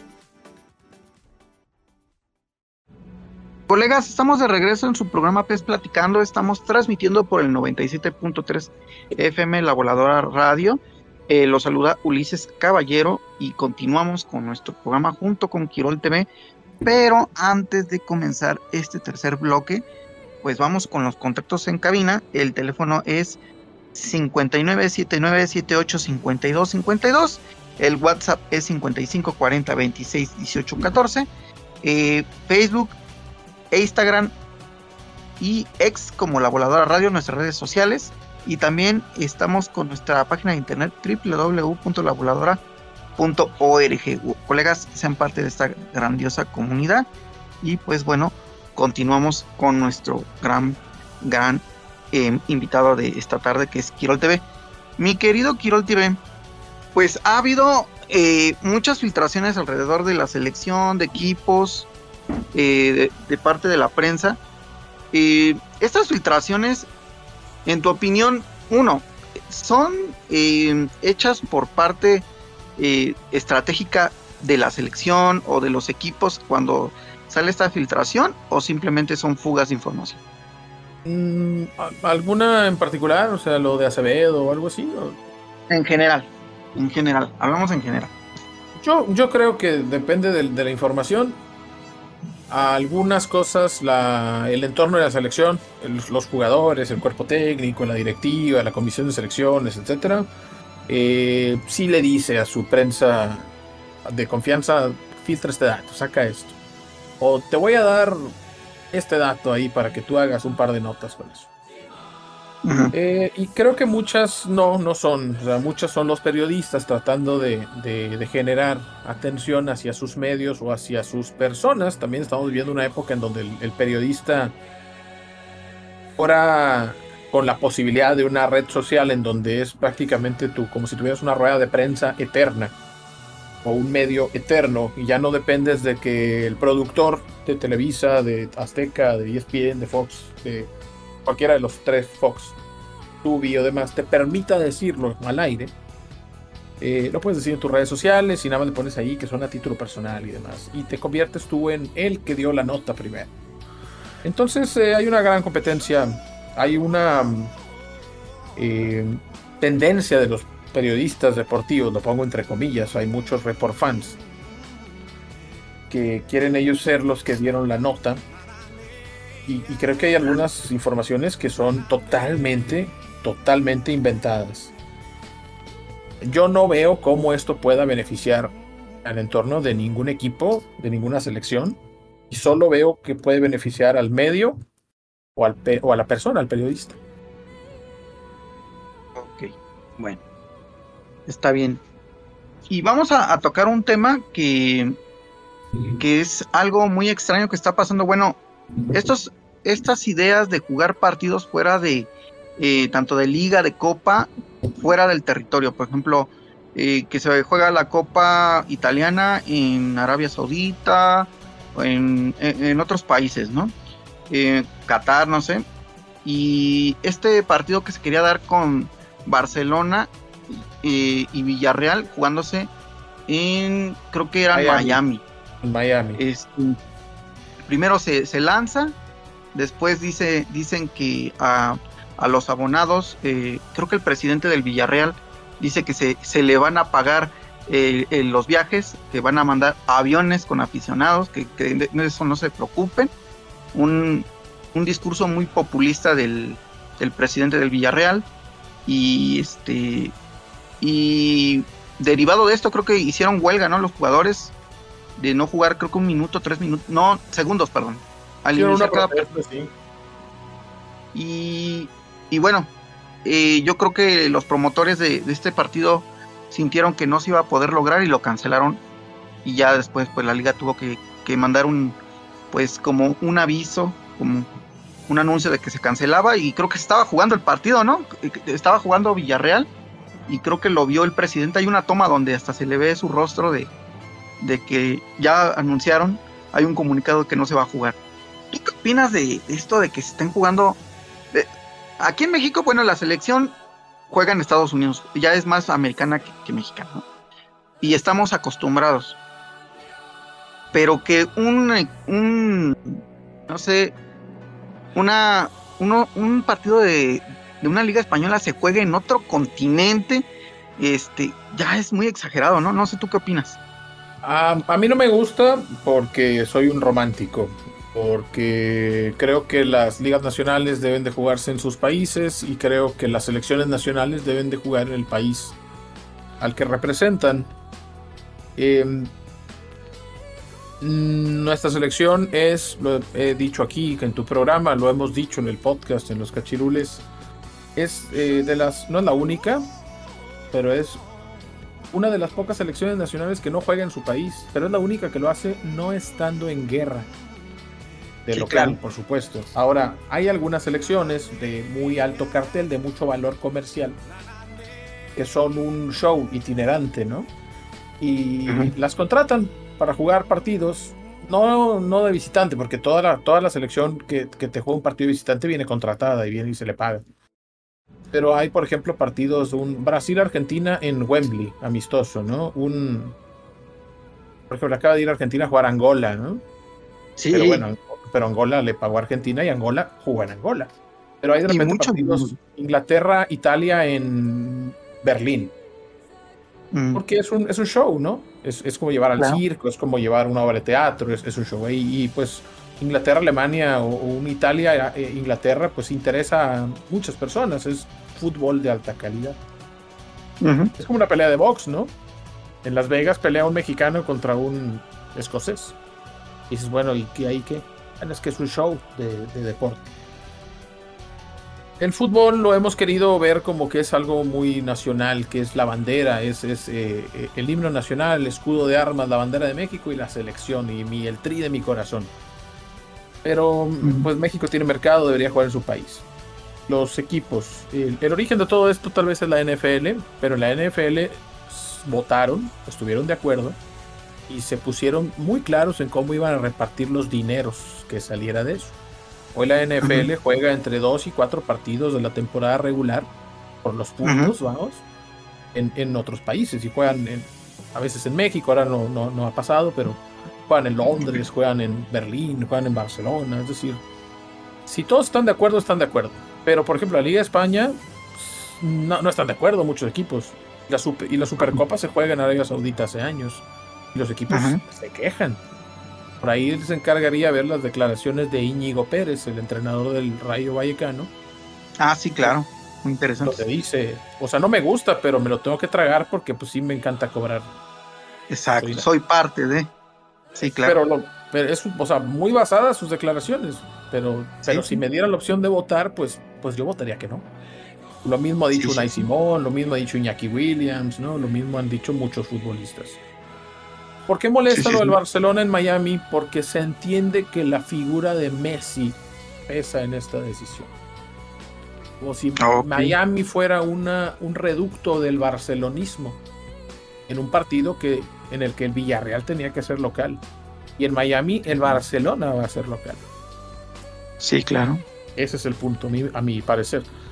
Colegas, estamos de regreso en su programa Pes Platicando. Estamos transmitiendo por el noventa y siete punto tres F M La Voladora Radio. Eh, los saluda Ulises Caballero y continuamos con nuestro programa junto con Quirol T V. Pero antes de comenzar este tercer bloque, pues vamos con los contactos en cabina. El teléfono es cincuenta y nueve, setenta y nueve, setenta y ocho, cincuenta y dos, cincuenta y dos. El WhatsApp es cincuenta y cinco, cuarenta, veintiséis, dieciocho, catorce. Eh, Facebook e Instagram y X como La Voladora Radio, nuestras redes sociales. Y también estamos con nuestra página de internet doble u doble u doble u punto la voladora punto org. Colegas, sean parte de esta grandiosa comunidad. Y pues bueno, continuamos con nuestro gran, gran eh, invitado de esta tarde, que es Quirol T V. Mi querido Quirol T V, pues ha habido eh, muchas filtraciones alrededor de la selección de equipos, eh, de, de parte de la prensa. Eh, estas filtraciones, en tu opinión, uno, ¿son eh, hechas por parte eh, estratégica de la selección o de los equipos cuando sale esta filtración, o simplemente son fugas de información? Mm, ¿Alguna en particular? O sea, lo de Acevedo o algo así. ¿O? En general, en general, hablamos en general. Yo, yo creo que depende de, de la información. Algunas cosas, la, el entorno de la selección, el, los jugadores, el cuerpo técnico, la directiva, la comisión de selecciones, etcétera, eh, sí le dice a su prensa de confianza: filtra este dato, saca esto, o te voy a dar este dato ahí para que tú hagas un par de notas con eso. Uh-huh. Eh, y creo que muchas no, no son, o sea, muchas son los periodistas tratando de, de, de generar atención hacia sus medios o hacia sus personas. También estamos viviendo una época en donde el, el periodista, ahora con la posibilidad de una red social en donde es prácticamente tú, como si tuvieras una rueda de prensa eterna o un medio eterno, y ya no dependes de que el productor de Televisa, de Azteca, de E S P N, de Fox, de cualquiera de los tres, Fox, Tubi o demás, te permita decirlo al aire. Eh, lo puedes decir en tus redes sociales y nada más le pones ahí que son a título personal y demás, y te conviertes tú en el que dio la nota primero. Entonces eh, hay una gran competencia, hay una eh, tendencia de los periodistas deportivos, lo pongo entre comillas, hay muchos report fans que quieren ellos ser los que dieron la nota. Y, y creo que hay algunas informaciones que son totalmente, totalmente inventadas. Yo no veo cómo esto pueda beneficiar al entorno de ningún equipo, de ninguna selección, y solo veo que puede beneficiar al medio o, al pe- o a la persona, al periodista. Ok, bueno, está bien. Y vamos a, a tocar un tema que, que es algo muy extraño que está pasando. Bueno, Estos, estas ideas de jugar partidos fuera de, eh, tanto de liga, de copa, fuera del territorio, por ejemplo, eh, que se juega la copa italiana en Arabia Saudita, o en, en, en otros países, ¿no? Eh, Qatar, no sé, y este partido que se quería dar con, Barcelona eh, y Villarreal jugándose en, creo que era Miami. En Miami. Este, primero se, se lanza, después dice, dicen que a, a los abonados, eh, creo que el presidente del Villarreal dice que se, se le van a pagar eh, eh, los viajes, que van a mandar aviones con aficionados, que, que de eso no se preocupen. Un, un discurso muy populista del, del presidente del Villarreal, y este y derivado de esto creo que hicieron huelga, ¿no? Los jugadores, de no jugar, creo que un minuto, tres minutos, no, segundos, perdón, al Sí, iniciar cada protesta, sí. y, y bueno, eh, yo creo que los promotores de, de este partido sintieron que no se iba a poder lograr y lo cancelaron, y ya después pues la liga tuvo que, que mandar un, pues como un aviso, como un anuncio de que se cancelaba, y creo que estaba jugando el partido, ¿no? Estaba jugando Villarreal, y creo que lo vio el presidente. Hay una toma donde hasta se le ve su rostro de, de que ya anunciaron, hay un comunicado que no se va a jugar. ¿Tú qué opinas de esto de que se estén jugando? De, aquí en México, bueno, la selección juega en Estados Unidos, ya es más americana que, que mexicana, ¿no? Y estamos acostumbrados. Pero que un, un no sé, una uno, un partido de, de una liga española se juegue en otro continente, este, ya es muy exagerado, ¿no? No sé, ¿tú qué opinas? A, a mí no me gusta porque soy un romántico, porque creo que las ligas nacionales deben de jugarse en sus países, y creo que las selecciones nacionales deben de jugar en el país al que representan. Eh, nuestra selección es, lo he dicho aquí, que en tu programa, lo hemos dicho en el podcast, en los cachirules, es eh, de las, no es la única, pero es una de las pocas selecciones nacionales que no juega en su país, pero es la única que lo hace no estando en guerra. De Sí, local, claro. por supuesto. Ahora, hay algunas selecciones de muy alto cartel, de mucho valor comercial, que son un show itinerante, ¿no? Y Ujú. las contratan para jugar partidos, no, no de visitante, porque toda la, toda la selección que, que te juega un partido de visitante viene contratada y viene y se le paga. Pero hay, por ejemplo, partidos, un Brasil-Argentina en Wembley, amistoso, ¿no? Un, por ejemplo, acaba de ir a Argentina a jugar a Angola, ¿no? Sí, Pero bueno, pero Angola le pagó a Argentina y Angola jugó en Angola. Pero hay de Y repente mucho- partidos Inglaterra, Italia en Berlín. mm, Porque es un, es un show, ¿no? Es, es como llevar al Claro. circo, es como llevar una obra de teatro, es, es un show. Y, y, pues Inglaterra, Alemania o, o un Italia, eh, Inglaterra, pues interesa a muchas personas. Es fútbol de alta calidad. ujú. Es como una pelea de box, ¿no? En Las Vegas pelea un mexicano contra un escocés. Y dices, bueno, ¿y qué hay qué? Bueno, es que es un show de, de deporte. El fútbol lo hemos querido ver como que es algo muy nacional, que es la bandera, es, es eh, eh, el himno nacional, el escudo de armas, la bandera de México y la selección, y mi, el tri de mi corazón. Pero pues México tiene mercado, debería jugar en su país. Los equipos, el, el origen de todo esto tal vez es la N F L, pero en la N F L votaron, estuvieron de acuerdo y se pusieron muy claros en cómo iban a repartir los dineros que saliera de eso. Hoy la N F L uh-huh. juega entre dos y cuatro partidos de la temporada regular por los puntos, uh-huh. vamos, en, en otros países, y juegan en, a veces en México, ahora no, no, no ha pasado, pero juegan en Londres, juegan en Berlín, juegan en Barcelona. Es decir, si todos están de acuerdo, están de acuerdo. Pero por ejemplo la Liga de España no, no están de acuerdo muchos equipos. La super, y la Supercopa se juega en Arabia Saudita hace años y los equipos uh-huh. se quejan. Por ahí se encargaría ver las declaraciones de Íñigo Pérez, el entrenador del Rayo Vallecano. Ah, sí, claro. Muy interesante. Donde dice, o sea, no me gusta, pero me lo tengo que tragar porque pues sí me encanta cobrar. Exacto, soy, soy parte de... Sí, claro. Pero, lo, pero es, o sea, muy basadas sus declaraciones. Pero, pero sí, si sí. me diera la opción de votar, pues, pues yo votaría que no. Lo mismo ha dicho sí, Unai sí, Simón, sí. lo mismo ha dicho Iñaki Williams, ¿no? Lo mismo han dicho muchos futbolistas. ¿Por qué molesta sí, sí, lo del sí. Barcelona en Miami? Porque se entiende que la figura de Messi pesa en esta decisión. Como si okay. Miami fuera una, un reducto del barcelonismo en un partido que, en el que el Villarreal tenía que ser local. Y en Miami el Barcelona va a ser local. Sí, claro. Ese es el punto, a mi, a mi parecer.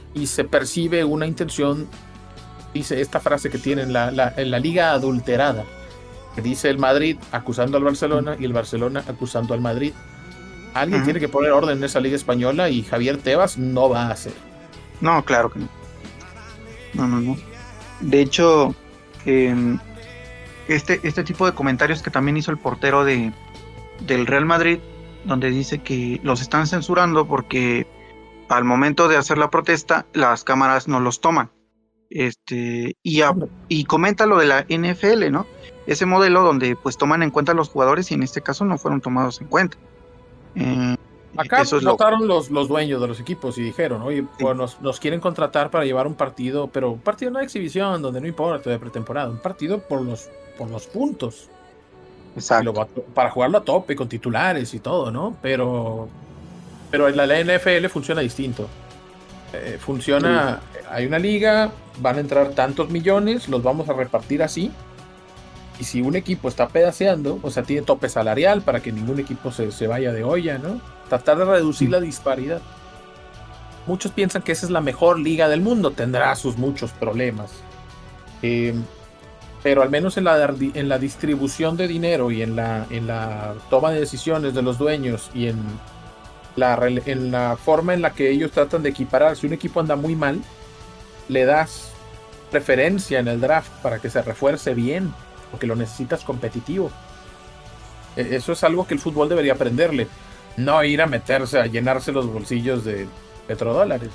y se percibe una intención, dice esta frase que tienen la, la, en la liga adulterada, que dice el Madrid acusando al Barcelona y el Barcelona acusando al Madrid. Alguien uh-huh. tiene que poner orden en esa liga española y Javier Tebas no va a hacer. No, claro que no. No, no, no. De hecho, eh, este, este tipo de comentarios que también hizo el portero de, del Real Madrid, donde dice que los están censurando porque al momento de hacer la protesta las cámaras no los toman. Este, y, a, y comenta lo de la N F L, ¿no? Ese modelo donde pues toman en cuenta a los jugadores y en este caso no fueron tomados en cuenta. Eh, Acá notaron lo... los, los dueños de los equipos y dijeron, oye, sí. pues nos, nos quieren contratar para llevar un partido, pero un partido no de exhibición, donde no importa, de pretemporada, un partido por los, por los puntos. Exacto. Lo, para jugarlo a tope, con titulares y todo, ¿no? Pero, pero en la N F L funciona distinto. Eh, funciona, sí. Hay una liga, van a entrar tantos millones, los vamos a repartir así. Y si un equipo está pedaceando, o sea, tiene tope salarial para que ningún equipo se, se vaya de olla, ¿no? Tratar de reducir la disparidad. Muchos piensan que esa es la mejor liga del mundo, tendrá sus muchos problemas. Eh, pero al menos en la, en la distribución de dinero y en la, en la toma de decisiones de los dueños y en la, en la forma en la que ellos tratan de equiparar, si un equipo anda muy mal, le das preferencia en el draft para que se refuerce bien, porque lo necesitas competitivo. Eso es algo que el fútbol debería aprenderle. No ir a meterse, a llenarse los bolsillos de petrodólares.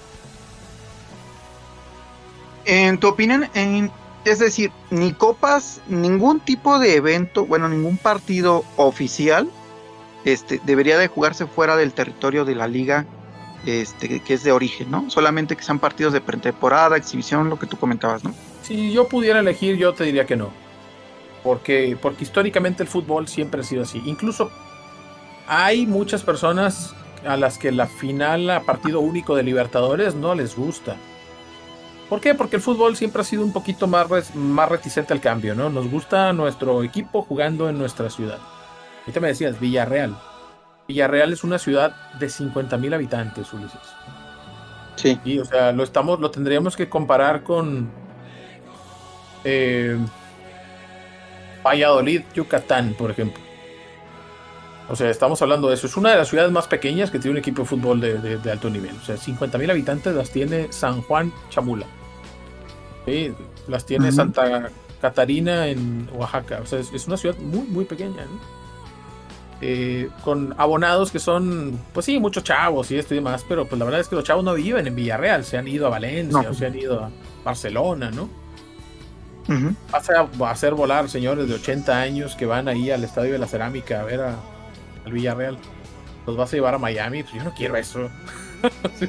En tu opinión, en, es decir, ni copas, ningún tipo de evento, bueno, ningún partido oficial este, debería de jugarse fuera del territorio de la liga este, que es de origen, ¿no? Solamente que sean partidos de pretemporada, exhibición, lo que tú comentabas, ¿no? Si yo pudiera elegir, yo te diría que no. Porque, porque históricamente el fútbol siempre ha sido así. Incluso hay muchas personas a las que la final a partido único de Libertadores no les gusta. ¿Por qué? Porque el fútbol siempre ha sido un poquito más, res, más reticente al cambio, ¿no? Nos gusta nuestro equipo jugando en nuestra ciudad. Ahorita me decías, Villarreal. Villarreal es una ciudad de cincuenta mil habitantes, Ulises. Sí. Y, o sea, lo, estamos, lo tendríamos que comparar con eh, Valladolid, Yucatán, por ejemplo. O sea, estamos hablando de eso. Es una de las ciudades más pequeñas que tiene un equipo de fútbol de, de, de alto nivel. O sea, cincuenta mil habitantes las tiene San Juan Chamula. ¿Sí? Las tiene uh-huh. Santa Catarina en Oaxaca. O sea, es, es una ciudad muy, muy pequeña, ¿no? Eh, con abonados que son, pues sí, muchos chavos y esto y demás, pero pues la verdad es que los chavos no viven en Villarreal. Se han ido a Valencia, no. o se han ido a Barcelona, ¿no? Uh-huh. Vas a hacer volar señores de ochenta años que van ahí al Estadio de la Cerámica a ver a al Villarreal. Los vas a llevar a Miami. Pues yo no quiero eso. sí.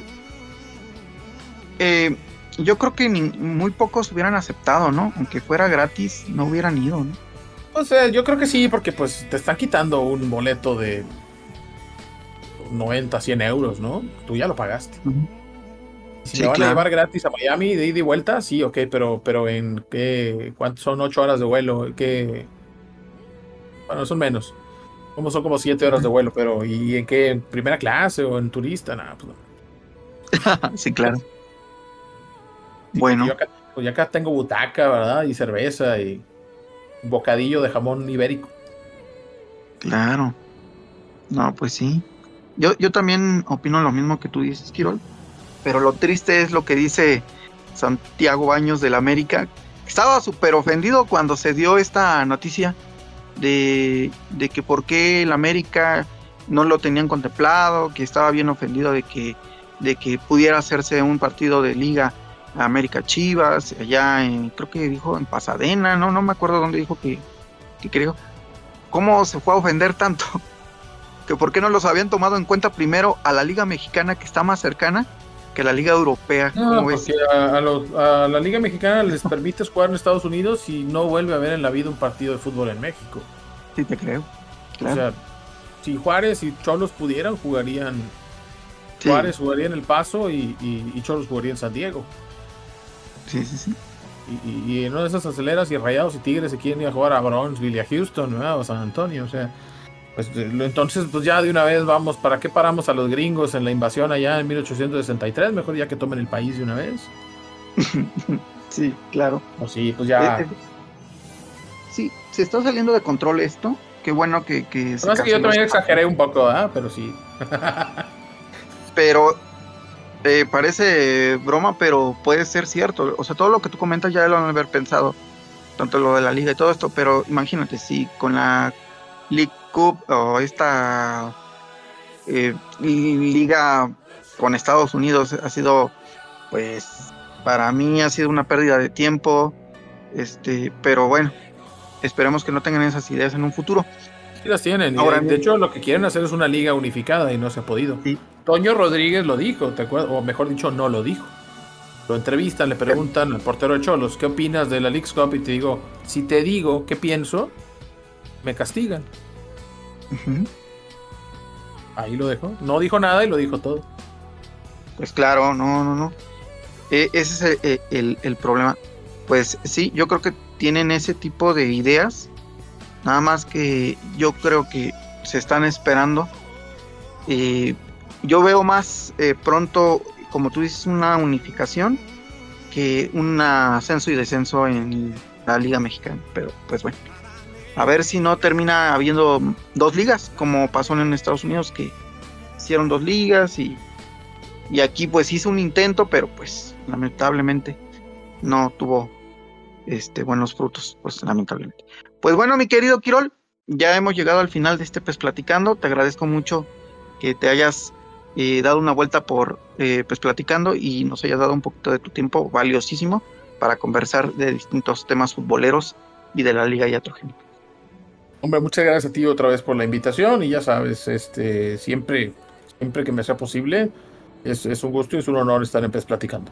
eh, yo creo que ni, muy pocos hubieran aceptado, ¿no? Aunque fuera gratis, no hubieran ido, ¿no? O sea, yo creo que sí, porque pues te están quitando un boleto de noventa, cien euros, ¿no? Tú ya lo pagaste. Uh-huh. Si sí, me van claro. a llevar gratis a Miami de ida y vuelta, sí, ok, pero, pero en qué, ¿cuántos son ocho horas de vuelo? ¿Qué? Bueno, son menos. Como son como siete horas de vuelo, pero ¿y en qué? ¿En primera clase o en turista? Nada, pues no. sí, claro. Bueno. Yo acá, pues yo acá tengo butaca, ¿verdad? Y cerveza y bocadillo de jamón ibérico. Claro. No, pues sí. Yo, yo también opino lo mismo que tú dices, Quirol. Pero lo triste es lo que dice Santiago Baños del América. Estaba súper ofendido cuando se dio esta noticia de, de que por qué el América no lo tenían contemplado, que estaba bien ofendido de que, de que pudiera hacerse un partido de Liga América Chivas, allá en, creo que dijo en Pasadena, no, no me acuerdo dónde dijo que, que creo. ¿Cómo se fue a ofender tanto? Que por qué no los habían tomado en cuenta primero a la Liga Mexicana, que está más cercana, que la Liga Europea. No, porque a, a, los, a la Liga Mexicana les permites jugar en Estados Unidos y no vuelve a haber en la vida un partido de fútbol en México. Sí, te creo. Claro. O sea, si Juárez y Cholos pudieran, jugarían. Sí. Juárez jugaría en El Paso y, y, y Cholos jugaría en San Diego. Sí, sí, sí. Y, y, y en una de esas aceleras y Rayados y Tigres se quieren ir a jugar a Bronzeville y a Houston, ¿verdad? O a San Antonio, o sea. Pues entonces, pues ya de una vez vamos, ¿para qué paramos a los gringos en la invasión allá en mil ochocientos sesenta y tres? Mejor ya que tomen el país de una vez. Sí, claro. Pues sí, pues ya. Eh, eh, sí, se está saliendo de control esto. Qué bueno que, que se No, es que yo también exageré un poco, ¿eh? Pero sí. Pero eh, parece broma, pero puede ser cierto. O sea, todo lo que tú comentas ya lo han de haber pensado. Tanto lo de la liga y todo esto. Pero imagínate, si con la League Cup o esta eh, liga con Estados Unidos ha sido, pues, para mí ha sido una pérdida de tiempo. Este, pero bueno, esperemos que no tengan esas ideas en un futuro. Sí las tienen. Ahora, de hecho, lo que quieren hacer es una liga unificada y no se ha podido. Sí. Toño Rodríguez lo dijo, ¿te acuerdas? O mejor dicho, no lo dijo. Lo entrevistan, le preguntan al portero de Cholos, ¿qué opinas de la Leagues Cup? Y te digo, si te digo qué pienso, me castigan. Uh-huh. Ahí lo dejó. No dijo nada y lo dijo todo. Pues claro, no, no, no. Eh, ese es el, el, el problema. Pues sí, yo creo que tienen ese tipo de ideas. Nada más que yo creo que se están esperando. Eh, yo veo más eh, pronto, como tú dices, una unificación que un ascenso y descenso en la Liga Mexicana. Pero pues bueno, a ver si no termina habiendo dos ligas, como pasó en Estados Unidos, que hicieron dos ligas y, y aquí pues hizo un intento, pero pues lamentablemente no tuvo este buenos frutos, pues lamentablemente. Pues bueno, mi querido Quirol, ya hemos llegado al final de este Pes Platicando. Te agradezco mucho que te hayas eh, dado una vuelta por eh, Pes Platicando y nos hayas dado un poquito de tu tiempo valiosísimo para conversar de distintos temas futboleros y de la Liga Iatrogénica. Hombre, muchas gracias a ti otra vez por la invitación y ya sabes, este, siempre, siempre que me sea posible, es, es un gusto y es un honor estar en Pes Platicando.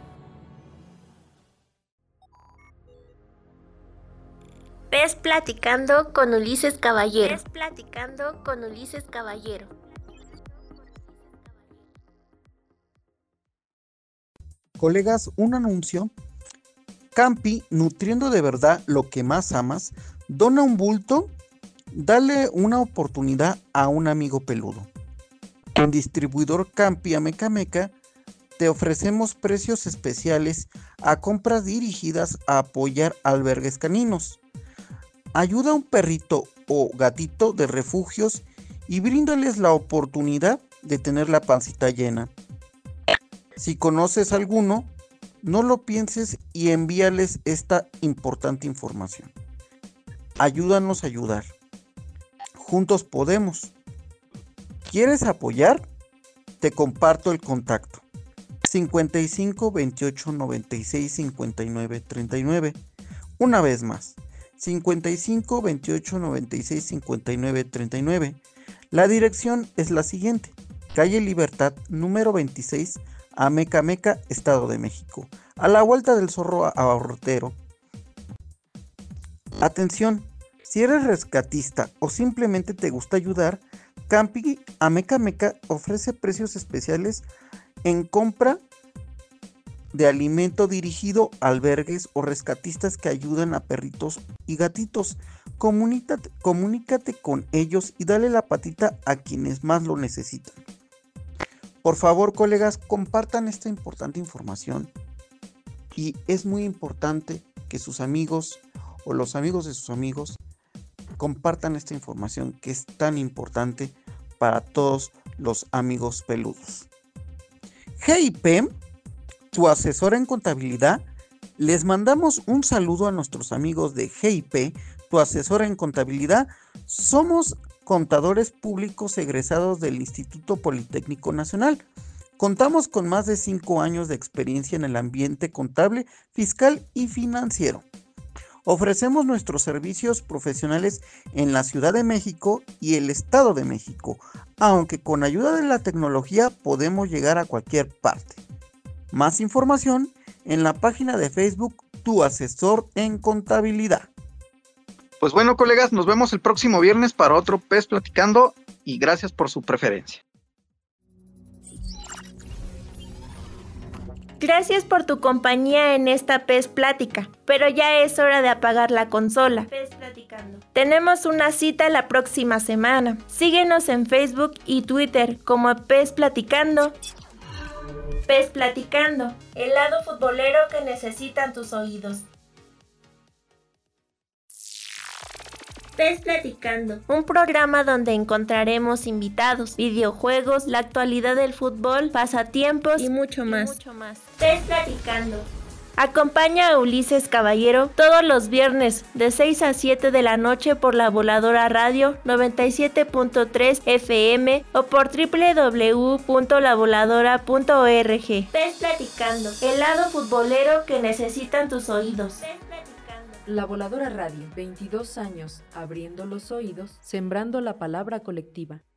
Pes Platicando con Ulises Caballero. Pes Platicando con Ulises Caballero. Colegas, un anuncio. Campi, nutriendo de verdad lo que más amas, dona un bulto. Dale una oportunidad a un amigo peludo. En Distribuidor Campi Ameca Meca te ofrecemos precios especiales a compras dirigidas a apoyar albergues caninos. Ayuda a un perrito o gatito de refugios y bríndales la oportunidad de tener la pancita llena. Si conoces alguno, no lo pienses y envíales esta importante información. Ayúdanos a ayudar. Juntos podemos. ¿Quieres apoyar? Te comparto el contacto. cincuenta y cinco, veintiocho, noventa y seis, cincuenta y nueve, treinta y nueve. Una vez más. cincuenta y cinco, veintiocho, noventa y seis, cincuenta y nueve, treinta y nueve. La dirección es la siguiente. Calle Libertad, número veintiséis, Ameca Meca, Estado de México. A la vuelta del Zorro Abarrotero. Atención. Si eres rescatista o simplemente te gusta ayudar, Campi Ameca Meca ofrece precios especiales en compra de alimento dirigido a albergues o rescatistas que ayudan a perritos y gatitos. Comunícate, comunícate con ellos y dale la patita a quienes más lo necesitan. Por favor, colegas, compartan esta importante información y es muy importante que sus amigos o los amigos de sus amigos compartan esta información que es tan importante para todos los amigos peludos. G I P, tu asesora en contabilidad, les mandamos un saludo a nuestros amigos de G I P, tu asesora en contabilidad. Somos contadores públicos egresados del Instituto Politécnico Nacional. Contamos con más de cinco años de experiencia en el ambiente contable, fiscal y financiero. Ofrecemos nuestros servicios profesionales en la Ciudad de México y el Estado de México, aunque con ayuda de la tecnología podemos llegar a cualquier parte. Más información en la página de Facebook Tu Asesor en Contabilidad. Pues bueno, colegas, nos vemos el próximo viernes para otro Pes Platicando y gracias por su preferencia. Gracias por tu compañía en esta Pes Plática, pero ya es hora de apagar la consola. Pes Plática. Tenemos una cita la próxima semana. Síguenos en Facebook y Twitter como Pes Platicando. Pes Platicando, el lado futbolero que necesitan tus oídos. Pes Platicando, un programa donde encontraremos invitados, videojuegos, la actualidad del fútbol, pasatiempos y mucho más. Y mucho más. Pes Platicando. Acompaña a Ulises Caballero todos los viernes de seis a siete de la noche por La Voladora Radio noventa y siete punto tres F M o por doble u doble u doble u punto la voladora punto org. Pes Platicando, el lado futbolero que necesitan tus oídos. La Voladora Radio, veintidós años, abriendo los oídos, sembrando la palabra colectiva.